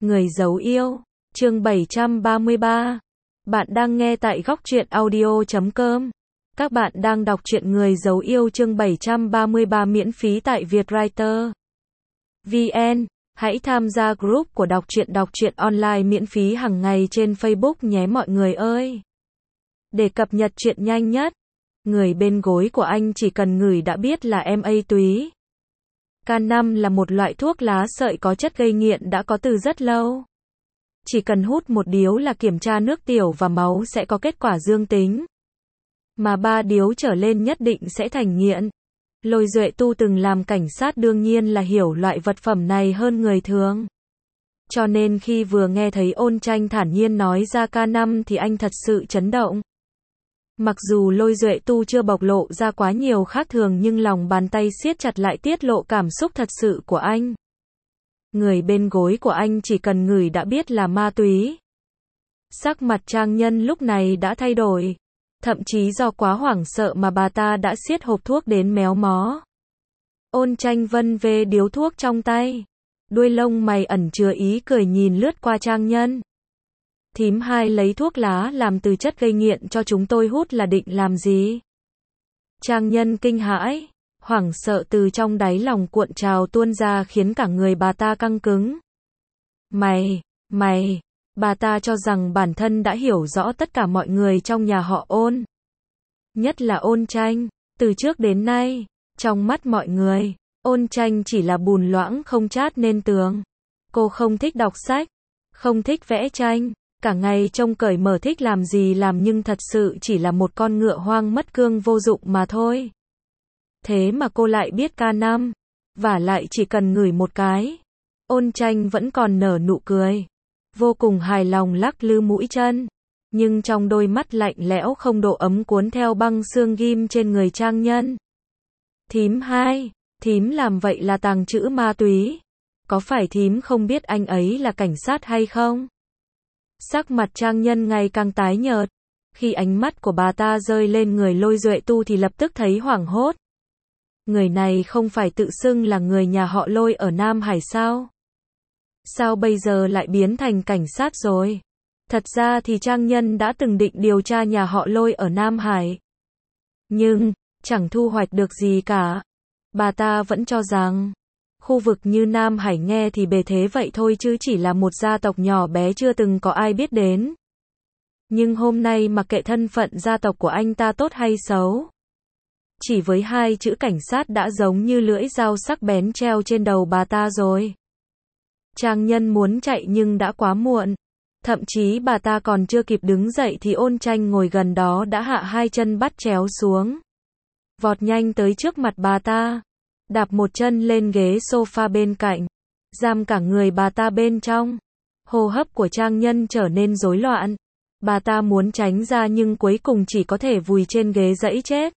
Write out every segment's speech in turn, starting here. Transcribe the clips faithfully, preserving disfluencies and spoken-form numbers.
Người dấu yêu, chương bảy trăm ba mươi ba. Bạn đang nghe tại góc truyện audio chấm com. Các bạn đang đọc truyện Người dấu yêu chương bảy trăm ba mươi ba miễn phí tại Vietwriter vê en. Hãy tham gia group của đọc truyện đọc truyện online miễn phí hàng ngày trên Facebook nhé mọi người ơi. Để cập nhật truyện nhanh nhất, người bên gối của anh chỉ cần ngửi đã biết là em A túy. K năm là một loại thuốc lá sợi có chất gây nghiện đã có từ rất lâu. Chỉ cần hút một điếu là kiểm tra nước tiểu và máu sẽ có kết quả dương tính. Mà ba điếu trở lên nhất định sẽ thành nghiện. Lôi Duệ Tu từng làm cảnh sát đương nhiên là hiểu loại vật phẩm này hơn người thường. Cho nên khi vừa nghe thấy Ôn Tranh thản nhiên nói ra K năm thì anh thật sự chấn động. Mặc dù Lôi Duệ Tu chưa bộc lộ ra quá nhiều khác thường nhưng lòng bàn tay siết chặt lại tiết lộ cảm xúc thật sự của anh. Người bên gối của anh chỉ cần ngửi đã biết là ma túy. Sắc mặt Trang Nhân lúc này đã thay đổi. Thậm chí do quá hoảng sợ mà bà ta đã siết hộp thuốc đến méo mó. Ôn Tranh vân vê điếu thuốc trong tay. Đuôi lông mày ẩn chứa ý cười nhìn lướt qua Trang Nhân. Thím hai lấy thuốc lá làm từ chất gây nghiện cho chúng tôi hút là định làm gì? Trang Nhân kinh hãi, hoảng sợ từ trong đáy lòng cuộn trào tuôn ra khiến cả người bà ta căng cứng. Mày, mày, bà ta cho rằng bản thân đã hiểu rõ tất cả mọi người trong nhà họ Ôn. Nhất là Ôn Tranh, từ trước đến nay, trong mắt mọi người, Ôn Tranh chỉ là bùn loãng không chát nên tường. Cô không thích đọc sách, không thích vẽ tranh. Cả ngày trông cởi mở thích làm gì làm nhưng thật sự chỉ là một con ngựa hoang mất cương vô dụng mà thôi. Thế mà cô lại biết K năm, và lại chỉ cần ngửi một cái. Ôn Tranh vẫn còn nở nụ cười, vô cùng hài lòng lắc lư mũi chân, nhưng trong đôi mắt lạnh lẽo không độ ấm cuốn theo băng xương ghim trên người Trang Nhân. Thím hai, thím làm vậy là tàng trữ ma túy. Có phải thím không biết anh ấy là cảnh sát hay không? Sắc mặt Trang Nhân ngày càng tái nhợt. Khi ánh mắt của bà ta rơi lên người Lôi Duệ Tu thì lập tức thấy hoảng hốt. Người này không phải tự xưng là người nhà họ Lôi ở Nam Hải sao? Sao bây giờ lại biến thành cảnh sát rồi? Thật ra thì Trang Nhân đã từng định điều tra nhà họ Lôi ở Nam Hải. Nhưng, chẳng thu hoạch được gì cả. Bà ta vẫn cho rằng khu vực như Nam Hải nghe thì bề thế vậy thôi chứ chỉ là một gia tộc nhỏ bé chưa từng có ai biết đến. Nhưng hôm nay mặc kệ thân phận gia tộc của anh ta tốt hay xấu, chỉ với hai chữ cảnh sát đã giống như lưỡi dao sắc bén treo trên đầu bà ta rồi. Trang Nhân muốn chạy nhưng đã quá muộn. Thậm chí bà ta còn chưa kịp đứng dậy thì Ôn Tranh ngồi gần đó đã hạ hai chân bắt chéo xuống. Vọt nhanh tới trước mặt bà ta. Đạp một chân lên ghế sofa bên cạnh, giam cả người bà ta bên trong. Hô hấp của Trang Nhân trở nên rối loạn. Bà ta muốn tránh ra nhưng cuối cùng chỉ có thể vùi trên ghế giãy chết.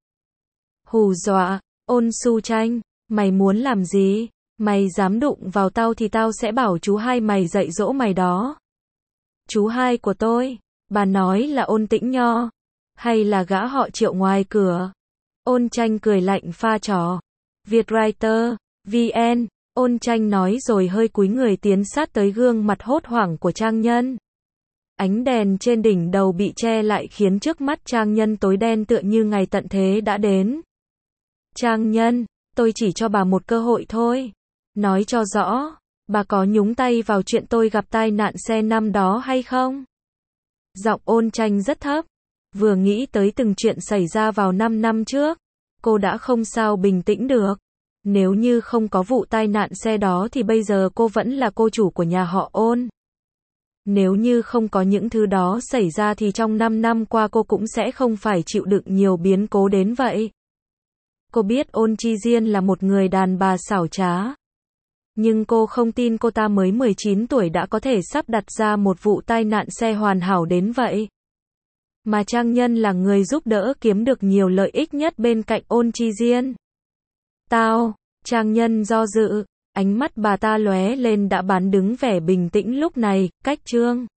Hù dọa, Ôn Su Tranh, mày muốn làm gì? Mày dám đụng vào tao thì tao sẽ bảo chú hai mày dạy dỗ mày đó. Chú hai của tôi, bà nói là Ôn Tĩnh Nho, hay là gã họ Triệu ngoài cửa? Ôn Tranh cười lạnh pha trò. Vietwriter vê en, Ôn Tranh nói rồi hơi cúi người tiến sát tới gương mặt hốt hoảng của Trang Nhân. Ánh đèn trên đỉnh đầu bị che lại khiến trước mắt Trang Nhân tối đen tựa như ngày tận thế đã đến. Trang Nhân, tôi chỉ cho bà một cơ hội thôi. Nói cho rõ, bà có nhúng tay vào chuyện tôi gặp tai nạn xe năm đó hay không? Giọng Ôn Tranh rất thấp. Vừa nghĩ tới từng chuyện xảy ra vào năm năm trước, cô đã không sao bình tĩnh được. Nếu như không có vụ tai nạn xe đó thì bây giờ cô vẫn là cô chủ của nhà họ Ôn. Nếu như không có những thứ đó xảy ra thì trong năm năm qua cô cũng sẽ không phải chịu đựng nhiều biến cố đến vậy. Cô biết Ôn Chi Diên là một người đàn bà xảo trá. Nhưng cô không tin cô ta mới mười chín tuổi đã có thể sắp đặt ra một vụ tai nạn xe hoàn hảo đến vậy. Mà Trang Nhân là người giúp đỡ kiếm được nhiều lợi ích nhất bên cạnh Ôn Chi Diên. Tao, Trang Nhân do dự, ánh mắt bà ta lóe lên đã bán đứng vẻ bình tĩnh lúc này, cách Trương